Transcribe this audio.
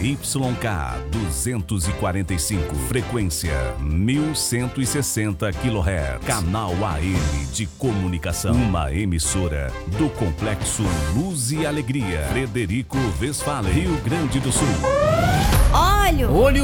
ZYK 245, frequência 1160 kHz, canal AM de comunicação, uma emissora do Complexo Luz e Alegria, Frederico Westphalen, Rio Grande do Sul. Olho!